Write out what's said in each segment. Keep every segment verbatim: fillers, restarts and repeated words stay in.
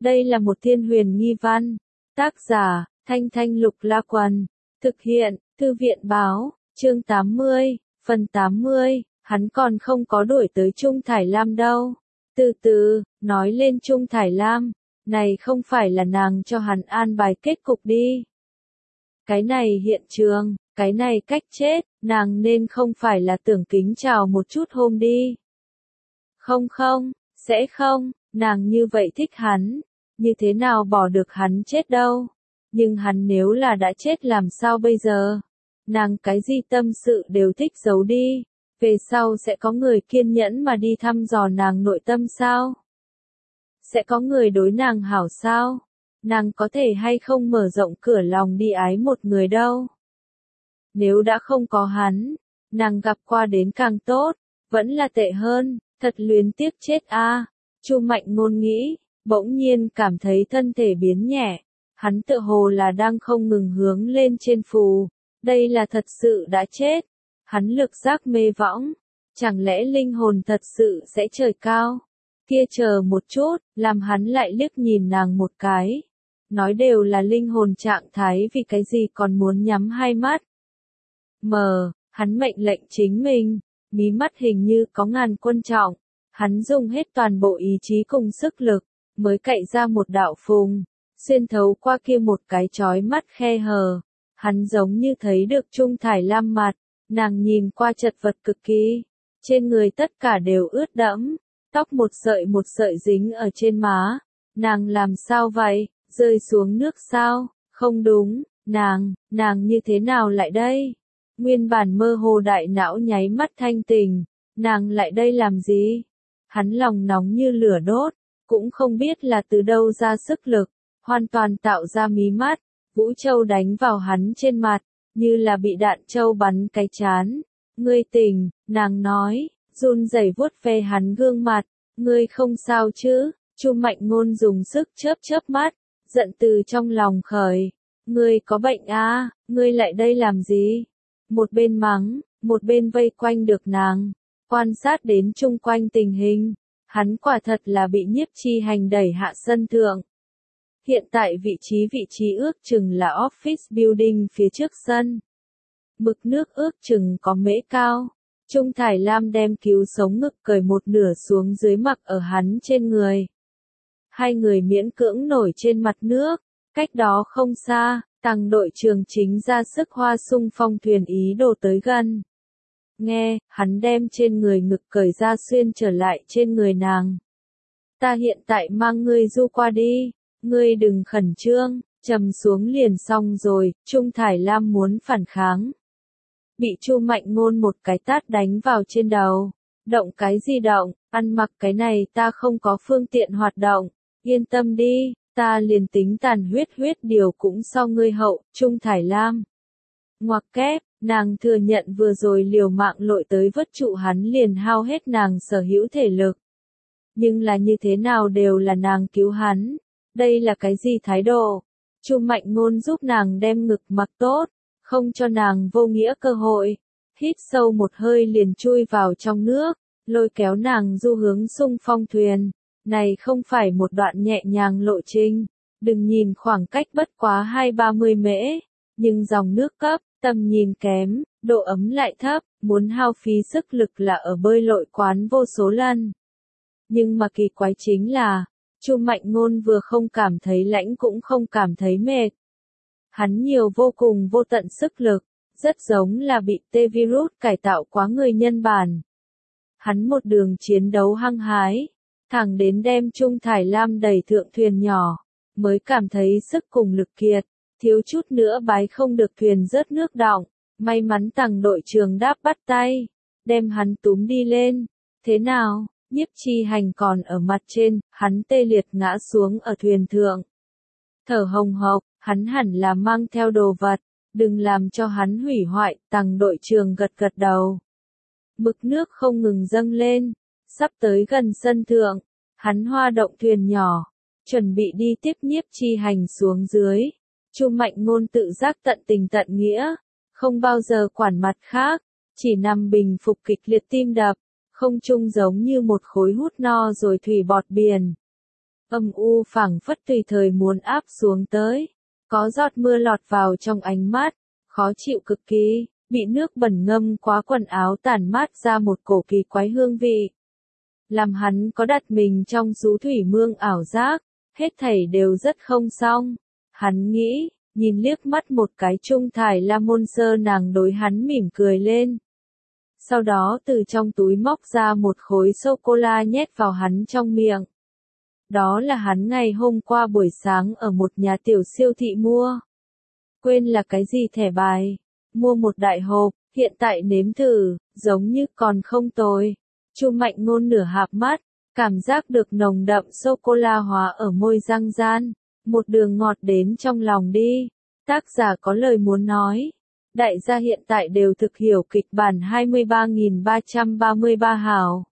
Đây là một thiên huyền nghi văn. Tác giả, Thanh Thanh Lục La Quần. Thực hiện, Thư viện Báo, chương tám mươi, phần tám mươi, hắn còn không có đuổi tới Trung Thải Lam đâu. Từ từ, nói lên Trung Thải Lam, này không phải là nàng cho hắn an bài kết cục đi. Cái này hiện trường, cái này cách chết, nàng nên không phải là tưởng kính chào một chút hôm đi. Không không, sẽ không, nàng như vậy thích hắn, như thế nào bỏ được hắn chết đâu. Nhưng hắn nếu là đã chết làm sao bây giờ? Nàng cái gì tâm sự đều thích giấu đi, về sau sẽ có người kiên nhẫn mà đi thăm dò nàng nội tâm sao? Sẽ có người đối nàng hảo sao? Nàng có thể hay không mở rộng cửa lòng đi ái một người đâu? Nếu đã không có hắn, nàng gặp qua đến càng tốt, vẫn là tệ hơn, thật luyến tiếc chết a. Chu Mạnh Ngôn nghĩ, bỗng nhiên cảm thấy thân thể biến nhẹ, hắn tựa hồ là đang không ngừng hướng lên trên phù, đây là thật sự đã chết. Hắn lực giác mê võng, chẳng lẽ linh hồn thật sự sẽ trời cao? Kia chờ một chút, làm hắn lại liếc nhìn nàng một cái. Nói đều là linh hồn trạng thái, vì cái gì còn muốn nhắm hai mắt? Mờ, hắn mệnh lệnh chính mình, mí mắt hình như có ngàn quân trọng, hắn dùng hết toàn bộ ý chí cùng sức lực, mới cậy ra một đạo phùng, xuyên thấu qua kia một cái chói mắt khe hở. Hắn giống như thấy được Trung Thải Lam mặt, nàng nhìn qua chật vật cực kỳ, trên người tất cả đều ướt đẫm, tóc một sợi một sợi dính ở trên má. Nàng làm sao vậy, rơi xuống nước sao? Không đúng, nàng, nàng như thế nào lại đây? Nguyên bản mơ hồ đại não nháy mắt thanh tỉnh, nàng lại đây làm gì? Hắn lòng nóng như lửa đốt, cũng không biết là từ đâu ra sức lực, hoàn toàn tạo ra mí mắt. Vũ Châu đánh vào hắn trên mặt, như là bị đạn châu bắn cái chán. Ngươi tỉnh, nàng nói, run rẩy vuốt ve hắn gương mặt. Ngươi không sao chứ? Chu Mạnh Ngôn dùng sức chớp chớp mắt, giận từ trong lòng khởi. Ngươi có bệnh à? Ngươi lại đây làm gì? Một bên mắng, một bên vây quanh được nàng, quan sát đến chung quanh tình hình. Hắn quả thật là bị Nhiếp Chi Hành đẩy hạ sân thượng. Hiện tại vị trí vị trí ước chừng là office building phía trước sân. Mực nước ước chừng có mễ cao. Trung Thải Lam đem cứu sống ngực cởi một nửa xuống dưới mặc ở hắn trên người. Hai người miễn cưỡng nổi trên mặt nước. Cách đó không xa, Tằng đội trưởng chính ra sức hoa sung phong thuyền ý đồ tới gần. Nghe, hắn đem trên người ngực cởi ra xuyên trở lại trên người nàng. Ta hiện tại mang ngươi du qua đi. Ngươi đừng khẩn trương, trầm xuống liền xong rồi. Trung Thải Lam muốn phản kháng, bị Chu Mạnh Ngôn một cái tát đánh vào trên đầu. Động cái gì động, ăn mặc cái này ta không có phương tiện hoạt động. Yên tâm đi, ta liền tính tàn huyết huyết điều cũng so ngươi hậu. Trung Thải Lam ngoặc kép, nàng thừa nhận vừa rồi liều mạng lội tới vớt trụ hắn liền hao hết nàng sở hữu thể lực. Nhưng là như thế nào đều là nàng cứu hắn. Đây là cái gì thái độ? Chu Mạnh Ngôn giúp nàng đem ngực mặc tốt, không cho nàng vô nghĩa cơ hội. Hít sâu một hơi liền chui vào trong nước, lôi kéo nàng du hướng xung phong thuyền. Này không phải một đoạn nhẹ nhàng lộ trình, đừng nhìn khoảng cách bất quá hai ba mươi mễ, nhưng dòng nước cấp, tầm nhìn kém, độ ấm lại thấp, muốn hao phí sức lực là ở bơi lội quán vô số lần. Nhưng mà kỳ quái chính là, Chu Mạnh Ngôn vừa không cảm thấy lạnh cũng không cảm thấy mệt. Hắn nhiều vô cùng vô tận sức lực, rất giống là bị T-virus cải tạo quá người nhân bản. Hắn một đường chiến đấu hăng hái, thẳng đến đem Trung Thải Lam đẩy thượng thuyền nhỏ, mới cảm thấy sức cùng lực kiệt, thiếu chút nữa bái không được thuyền rớt nước đọng. May mắn Tằng đội trưởng đáp bắt tay, đem hắn túm đi lên. Thế nào? Nhiếp Chi Hành còn ở mặt trên, hắn tê liệt ngã xuống ở thuyền thượng. Thở hồng hộc, hắn hẳn là mang theo đồ vật, đừng làm cho hắn hủy hoại. Tằng đội trưởng gật gật đầu. Mực nước không ngừng dâng lên, sắp tới gần sân thượng, hắn hoa động thuyền nhỏ, chuẩn bị đi tiếp Nhiếp Chi Hành xuống dưới. Chu Mạnh Ngôn tự giác tận tình tận nghĩa, không bao giờ quản mặt khác, chỉ nằm bình phục kịch liệt tim đập. Không trung giống như một khối hút no rồi thủy bọt biển. Âm u phảng phất tùy thời muốn áp xuống tới. Có giọt mưa lọt vào trong ánh mắt, khó chịu cực kỳ, bị nước bẩn ngâm quá quần áo tản mát ra một cổ kỳ quái hương vị. Làm hắn có đặt mình trong rú thủy mương ảo giác, hết thảy đều rất không xong. Hắn nghĩ, nhìn liếc mắt một cái Trung Thải La Môn Sơ nàng đối hắn mỉm cười lên. Sau đó từ trong túi móc ra một khối sô-cô-la nhét vào hắn trong miệng. Đó là hắn ngày hôm qua buổi sáng ở một nhà tiểu siêu thị mua. Quên là cái gì thẻ bài. Mua một đại hộp, hiện tại nếm thử, giống như còn không tồi. Chu Mạnh Ngôn nửa hạp mắt, cảm giác được nồng đậm sô-cô-la hóa ở môi răng gian. Một đường ngọt đến trong lòng đi. Tác giả có lời muốn nói. Đại gia hiện tại đều thực hiểu kịch bản hai mươi ba nghìn ba trăm ba mươi ba hào.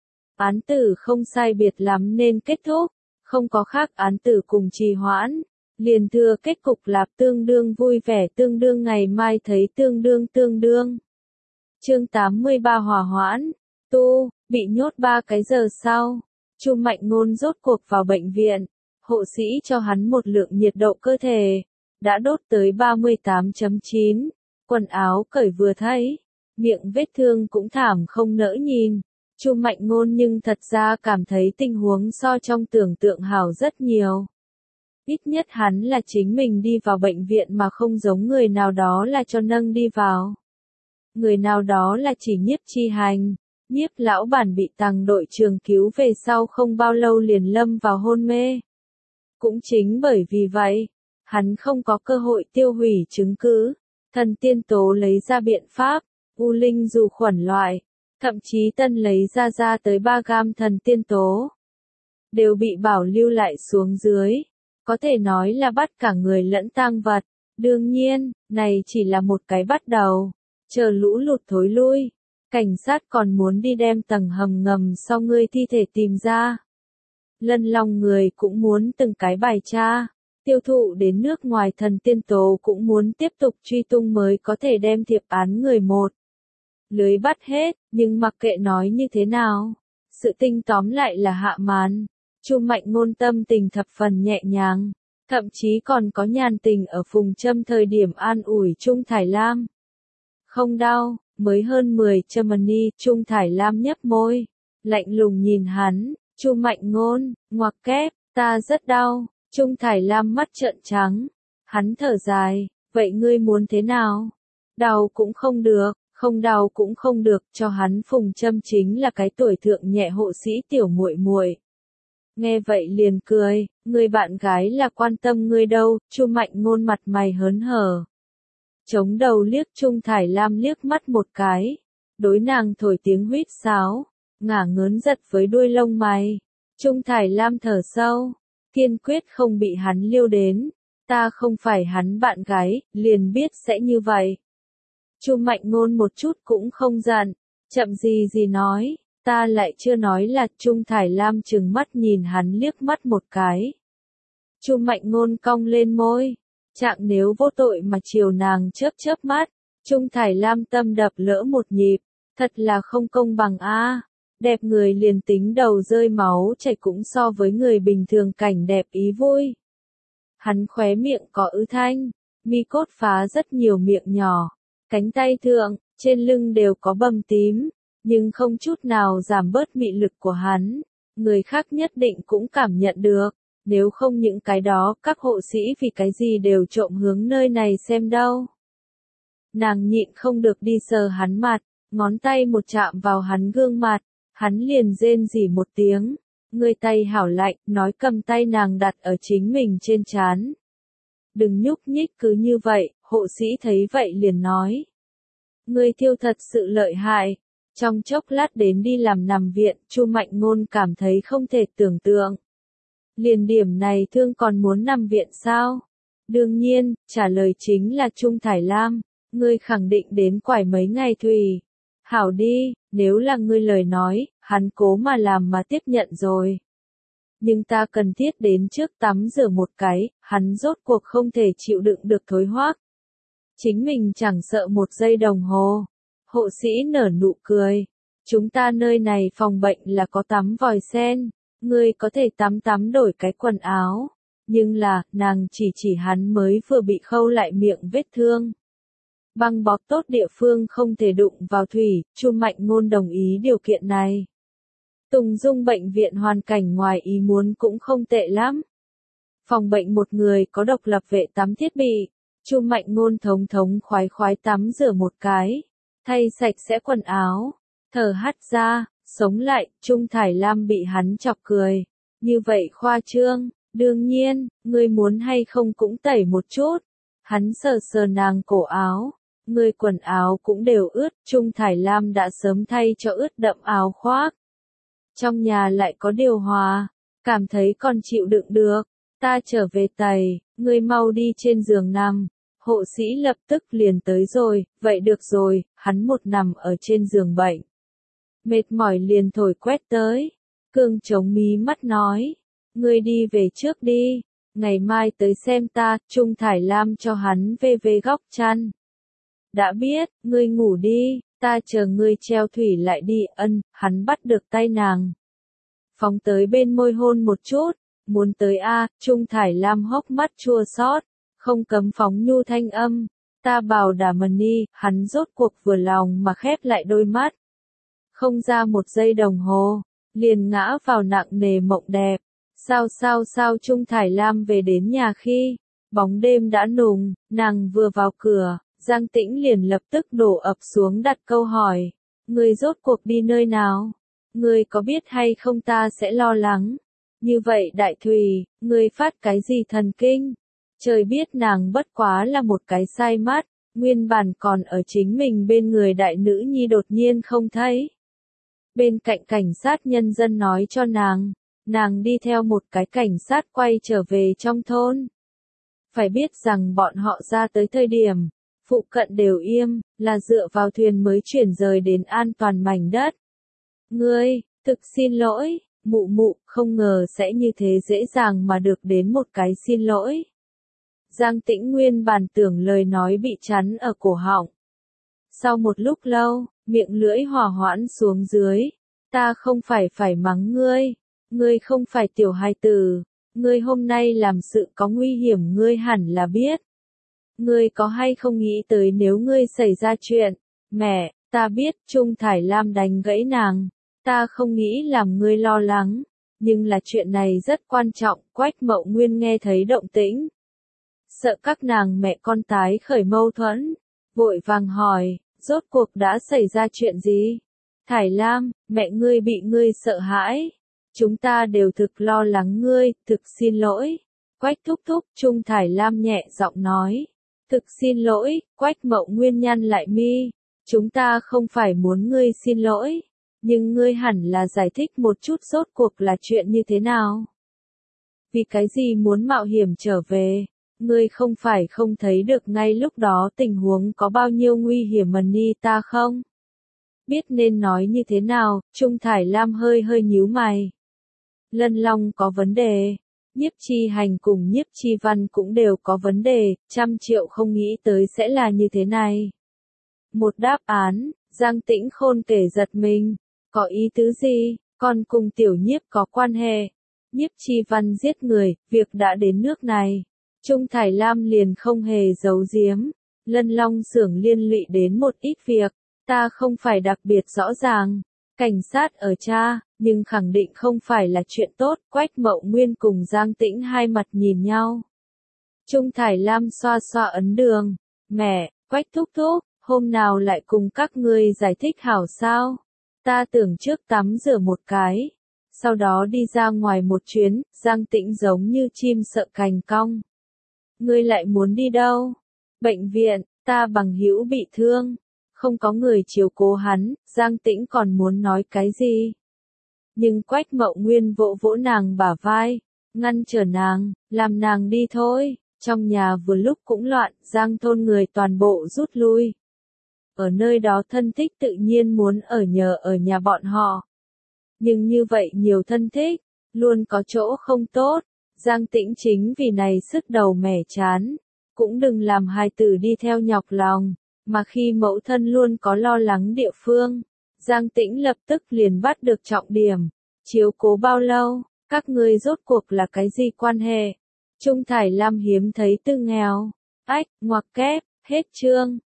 Án tử không sai biệt lắm nên kết thúc, không có khác án tử cùng trì hoãn. Liền thừa kết cục lạp tương đương vui vẻ tương đương ngày mai thấy tương đương tương đương. Chương tám mươi ba hòa hoãn, tu, bị nhốt ba cái giờ sau. Chu Mạnh Ngôn rốt cuộc vào bệnh viện, hộ sĩ cho hắn một lượng nhiệt độ cơ thể, đã đốt tới ba mươi tám phẩy chín, quần áo cởi vừa thấy, miệng vết thương cũng thảm không nỡ nhìn. Chu Mạnh Ngôn nhưng thật ra cảm thấy tình huống so trong tưởng tượng hảo rất nhiều. Ít nhất hắn là chính mình đi vào bệnh viện mà không giống người nào đó là cho nâng đi vào. Người nào đó là chỉ Nhiếp Chi Hành, Nhiếp lão bản bị Tằng đội trưởng cứu về sau không bao lâu liền lâm vào hôn mê. Cũng chính bởi vì vậy, hắn không có cơ hội tiêu hủy chứng cứ. Thần tiên tố lấy ra biện pháp, u linh dù khuẩn loại, thậm chí tân lấy ra ra tới ba gam thần tiên tố. Đều bị bảo lưu lại xuống dưới. Có thể nói là bắt cả người lẫn tang vật. Đương nhiên, này chỉ là một cái bắt đầu. Chờ lũ lụt thối lui. Cảnh sát còn muốn đi đem tầng hầm ngầm sau ngươi thi thể tìm ra. Lân Long người cũng muốn từng cái bài tra. Tiêu thụ đến nước ngoài thần tiên tố cũng muốn tiếp tục truy tung mới có thể đem thiệp án người một. Lưới bắt hết, nhưng mặc kệ nói như thế nào. Sự tinh tóm lại là hạ màn. Chu Mạnh Ngôn tâm tình thập phần nhẹ nhàng, thậm chí còn có nhàn tình ở phùng châm thời điểm an ủi Trung Thải Lam. Không đau, mới hơn mười châm-ni, Trung Thải Lam nhấp môi, lạnh lùng nhìn hắn, Chu Mạnh Ngôn, ngoặc kép, ta rất đau, Trung Thải Lam mắt trợn trắng, hắn thở dài, vậy ngươi muốn thế nào? Đau cũng không được, không đau cũng không được, cho hắn phùng châm chính là cái tuổi thượng nhẹ hộ sĩ tiểu muội muội. Nghe vậy liền cười, người bạn gái là quan tâm ngươi đâu, Chu Mạnh Ngôn mặt mày hớn hở. Chống đầu liếc Trung Thải Lam liếc mắt một cái, đối nàng thổi tiếng huýt sáo, ngả ngớn giật với đuôi lông mày. Trung Thải Lam thở sâu, kiên quyết không bị hắn liêu đến, ta không phải hắn bạn gái, liền biết sẽ như vậy. Chu Mạnh Ngôn một chút cũng không giận, chậm gì gì nói. Ta lại chưa nói là Trung Thải Lam trừng mắt nhìn hắn liếc mắt một cái. Chu Mạnh Ngôn cong lên môi, trạng nếu vô tội mà chiều nàng chớp chớp mắt, Trung Thải Lam tâm đập lỡ một nhịp, thật là không công bằng a. Đẹp người liền tính đầu rơi máu chảy cũng so với người bình thường cảnh đẹp ý vui. Hắn khóe miệng có ứ thanh, mi cốt phá rất nhiều miệng nhỏ, cánh tay thượng, trên lưng đều có bầm tím. Nhưng không chút nào giảm bớt mị lực của hắn, người khác nhất định cũng cảm nhận được, nếu không những cái đó các hộ sĩ vì cái gì đều trộm hướng nơi này xem đâu. Nàng nhịn không được đi sờ hắn mặt, ngón tay một chạm vào hắn gương mặt, hắn liền rên rỉ một tiếng, người tay hảo lạnh, nói cầm tay nàng đặt ở chính mình trên trán. Đừng nhúc nhích cứ như vậy, hộ sĩ thấy vậy liền nói. Người thiêu thật sự lợi hại. Trong chốc lát đến đi làm nằm viện, Chu Mạnh Ngôn cảm thấy không thể tưởng tượng. Liền điểm này thương còn muốn nằm viện sao? Đương nhiên, trả lời chính là Trung Thải Lam, ngươi khẳng định đến quải mấy ngày thùy. Hảo đi, nếu là ngươi lời nói, hắn cố mà làm mà tiếp nhận rồi. Nhưng ta cần thiết đến trước tắm rửa một cái, hắn rốt cuộc không thể chịu đựng được thối hoác. Chính mình chẳng sợ một giây đồng hồ. Hộ sĩ nở nụ cười. Chúng ta nơi này phòng bệnh là có tắm vòi sen. ngươi có thể tắm tắm đổi cái quần áo. Nhưng là, nàng chỉ chỉ hắn mới vừa bị khâu lại miệng vết thương. Băng bó tốt địa phương không thể đụng vào thủy, Chu Mạnh Ngôn đồng ý điều kiện này. Tùng Dung bệnh viện hoàn cảnh ngoài ý muốn cũng không tệ lắm. Phòng bệnh một người có độc lập vệ tắm thiết bị. Chu Mạnh Ngôn thống thống khoái khoái tắm rửa một cái, thay sạch sẽ quần áo, thở hắt ra, sống lại, Trung Thải Lam bị hắn chọc cười. Như vậy khoa trương, đương nhiên, ngươi muốn hay không cũng tẩy một chút. Hắn sờ sờ nàng cổ áo, ngươi quần áo cũng đều ướt, Trung Thải Lam đã sớm thay cho ướt đậm áo khoác. Trong nhà lại có điều hòa, cảm thấy còn chịu đựng được, ta trở về tẩy, ngươi mau đi trên giường nằm. Hộ sĩ lập tức liền tới rồi, vậy được rồi, hắn một nằm ở trên giường bệnh. Mệt mỏi liền thổi quét tới, Cương chống mí mắt nói, ngươi đi về trước đi, ngày mai tới xem ta, Trung Thải Lam cho hắn về về góc chăn. Đã biết, ngươi ngủ đi, ta chờ ngươi treo thủy lại đi, ân, hắn bắt được tay nàng. Phóng tới bên môi hôn một chút, muốn tới a, Trung Thải Lam hốc mắt chua xót. Không cấm phóng nhu thanh âm, ta bảo đảm ni, hắn rốt cuộc vừa lòng mà khép lại đôi mắt. Không ra một giây đồng hồ, liền ngã vào nặng nề mộng đẹp. Sao sao sao Trung Thải Lam về đến nhà khi, bóng đêm đã nùng, nàng vừa vào cửa, Giang Tĩnh liền lập tức đổ ập xuống đặt câu hỏi. Ngươi rốt cuộc đi nơi nào? Ngươi có biết hay không ta sẽ lo lắng. Như vậy Đại Thùy, ngươi phát cái gì thần kinh? Trời biết nàng bất quá là một cái sai mắt, nguyên bản còn ở chính mình bên người đại nữ nhi đột nhiên không thấy. Bên cạnh cảnh sát nhân dân nói cho nàng, nàng đi theo một cái cảnh sát quay trở về trong thôn. Phải biết rằng bọn họ ra tới thời điểm, phụ cận đều im, là dựa vào thuyền mới chuyển rời đến an toàn mảnh đất. Ngươi, thực xin lỗi, mụ mụ, không ngờ sẽ như thế dễ dàng mà được đến một cái xin lỗi. Giang Tĩnh nguyên bản tưởng lời nói bị chắn ở cổ họng. Sau một lúc lâu, miệng lưỡi hòa hoãn xuống dưới. Ta không phải phải mắng ngươi. Ngươi không phải tiểu hài tử. Ngươi hôm nay làm sự có nguy hiểm ngươi hẳn là biết. Ngươi có hay không nghĩ tới nếu ngươi xảy ra chuyện. Mẹ, ta biết, Trung Thải Lam đánh gãy nàng. Ta không nghĩ làm ngươi lo lắng. Nhưng là chuyện này rất quan trọng, Quách Mậu Nguyên nghe thấy động tĩnh. Sợ các nàng mẹ con tái khởi mâu thuẫn, vội vàng hỏi, rốt cuộc đã xảy ra chuyện gì? Thải Lam, mẹ ngươi bị ngươi sợ hãi. Chúng ta đều thực lo lắng ngươi, thực xin lỗi. Quách thúc thúc, Trung Thải Lam nhẹ giọng nói. Thực xin lỗi, Quách Mậu Nguyên nhăn lại mi. Chúng ta không phải muốn ngươi xin lỗi. Nhưng ngươi hẳn là giải thích một chút rốt cuộc là chuyện như thế nào? Vì cái gì muốn mạo hiểm trở về? Ngươi không phải không thấy được ngay lúc đó tình huống có bao nhiêu nguy hiểm mà ni ta không? Biết nên nói như thế nào, Trung Thải Lam hơi hơi nhíu mày. Lân Long có vấn đề, Nhiếp Chi Hành cùng Nhiếp Chi Văn cũng đều có vấn đề, trăm triệu không nghĩ tới sẽ là như thế này. Một đáp án, Giang Tĩnh Khôn kể giật mình, có ý tứ gì, còn cùng tiểu nhiếp có quan hệ. Nhiếp Chi Văn giết người, việc đã đến nước này. Trung Thải Lam liền không hề giấu giếm, Lân Long xưởng liên lụy đến một ít việc, ta không phải đặc biệt rõ ràng, cảnh sát ở tra, nhưng khẳng định không phải là chuyện tốt, Quách Mậu Nguyên cùng Giang Tĩnh hai mặt nhìn nhau. Trung Thải Lam xoa xoa ấn đường, mẹ, Quách thúc thúc, hôm nào lại cùng các ngươi giải thích hảo sao, ta tưởng trước tắm rửa một cái, sau đó đi ra ngoài một chuyến, Giang Tĩnh giống như chim sợ cành cong. Ngươi lại muốn đi đâu? Bệnh viện, ta bằng hữu bị thương. Không có người chiếu cố hắn, Giang Tĩnh còn muốn nói cái gì? Nhưng Quách Mậu Nguyên vỗ vỗ nàng bả vai, ngăn trở nàng, làm nàng đi thôi. Trong nhà vừa lúc cũng loạn, Giang thôn người toàn bộ rút lui. Ở nơi đó thân thích tự nhiên muốn ở nhờ ở nhà bọn họ. Nhưng như vậy nhiều thân thích, luôn có chỗ không tốt. Giang Tĩnh chính vì này sức đầu mẻ chán, cũng đừng làm hài tử đi theo nhọc lòng, mà khi mẫu thân luôn có lo lắng địa phương, Giang Tĩnh lập tức liền bắt được trọng điểm, chiếu cố bao lâu, Các ngươi rốt cuộc là cái gì quan hệ? Trung Thải Lam hiếm thấy Tư nghèo. Ách, ngoặc kép, hết chương.